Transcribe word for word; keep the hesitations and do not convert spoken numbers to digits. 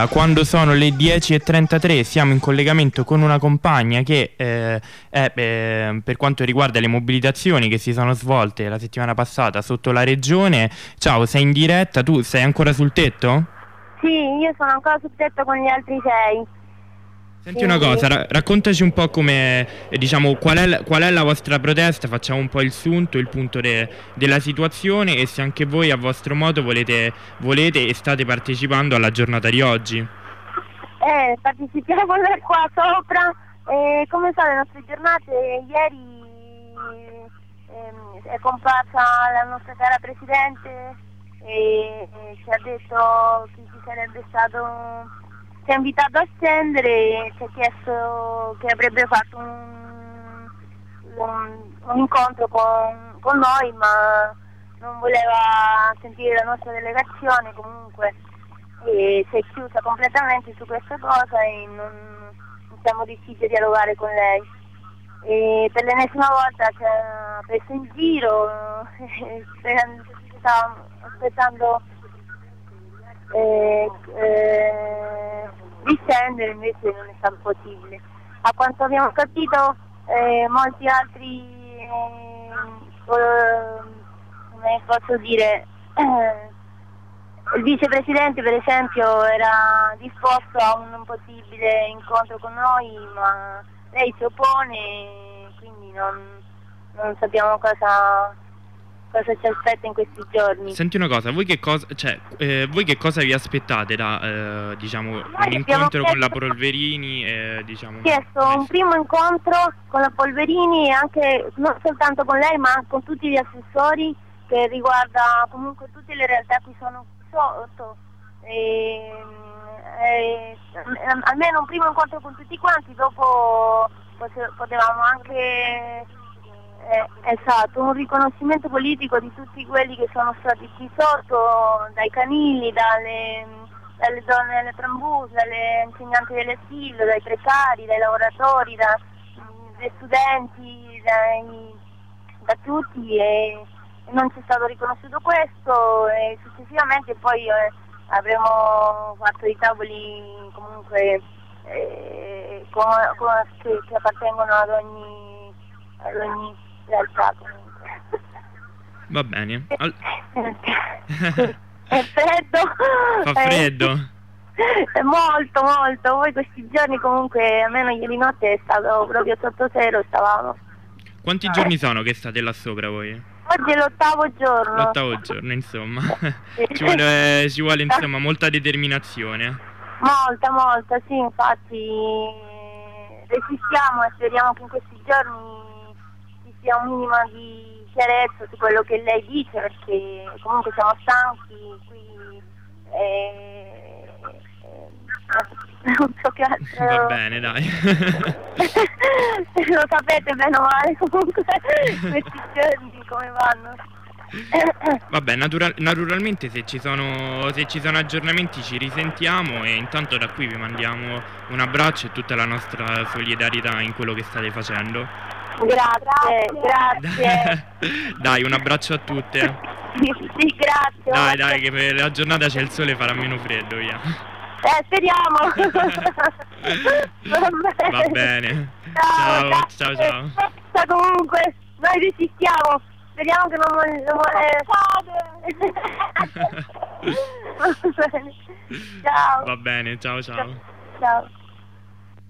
Quando sono le dieci e trentatré siamo in collegamento con una compagna che eh, è eh, per quanto riguarda le mobilitazioni che si sono svolte la settimana passata sotto la regione. Ciao, sei in diretta, tu sei ancora sul tetto? Sì, io sono ancora sul tetto con gli altri sei. Senti una cosa, ra- raccontaci un po' come, eh, diciamo, qual è, la, qual è la vostra protesta, facciamo un po' il sunto, il punto de- della situazione e se anche voi a vostro modo volete, volete e state partecipando alla giornata di oggi. Eh, partecipiamo qua sopra e come sono le nostre giornate, ieri ehm, è comparsa la nostra cara Presidente e, e ci ha detto che ci sarebbe stato... ci ha invitato a scendere e ci ha chiesto che avrebbe fatto un, un, un incontro con, con noi, ma non voleva sentire la nostra delegazione comunque e si è chiusa completamente su questa cosa e non, non siamo riusciti a dialogare con lei. E per l'ennesima volta ci ha preso in giro, stavamo aspettando Eh, eh, di scendere, invece non è stato possibile. A quanto abbiamo capito eh, molti altri eh, come posso dire eh, il vicepresidente per esempio era disposto a un possibile incontro con noi, ma lei si oppone, quindi non, non sappiamo cosa cosa ci aspetta in questi giorni. Senti una cosa, voi che cosa, cioè, eh, voi che cosa vi aspettate da, eh, diciamo, Noi un incontro con la chiesto, Polverini? Eh, diciamo, chiesto un primo incontro con la Polverini e anche, non soltanto con lei, ma con tutti gli assessori, che riguarda comunque tutte le realtà qui sono sotto. E, e, almeno un primo incontro con tutti quanti, dopo potevamo anche... Eh, esatto, un riconoscimento politico di tutti quelli che sono stati qui sotto, dai canili, dalle, dalle donne delle trambuse, dalle insegnanti dell'asilo, dai precari, dai lavoratori, da, dai studenti, dai, da tutti e, e non c'è stato riconosciuto questo e successivamente poi eh, avremo fatto i tavoli comunque eh, con, con, che, che appartengono ad ogni, ad ogni realtà comunque. Va bene. Al... È freddo. Fa freddo? È molto molto. Voi questi giorni comunque, almeno ieri notte è stato proprio sotto zero, stavamo. Quanti ah. giorni sono che state là sopra voi? Oggi è l'ottavo giorno. L'ottavo giorno, insomma. ci vuole, ci vuole insomma molta determinazione. Molta, molta, sì, infatti resistiamo e speriamo che in questi giorni sia un minimo di chiarezza su quello che lei dice, perché comunque siamo stanchi qui e, e non so che altro. Va bene, dai. Lo sapete bene o male comunque questi giorni come vanno. Vabbè, natural, naturalmente se ci, sono, se ci sono aggiornamenti ci risentiamo e intanto da qui vi mandiamo un abbraccio e tutta la nostra solidarietà in quello che state facendo. Grazie, grazie. Dai, un abbraccio a tutte. Sì, grazie. Dai, dai, che per la giornata c'è il sole e farà meno freddo, via. Eh, speriamo. Va bene. Ciao, ciao, ciao. ciao. Comunque, noi resistiamo. Speriamo che non muore. Va bene, ciao, ciao. Ciao.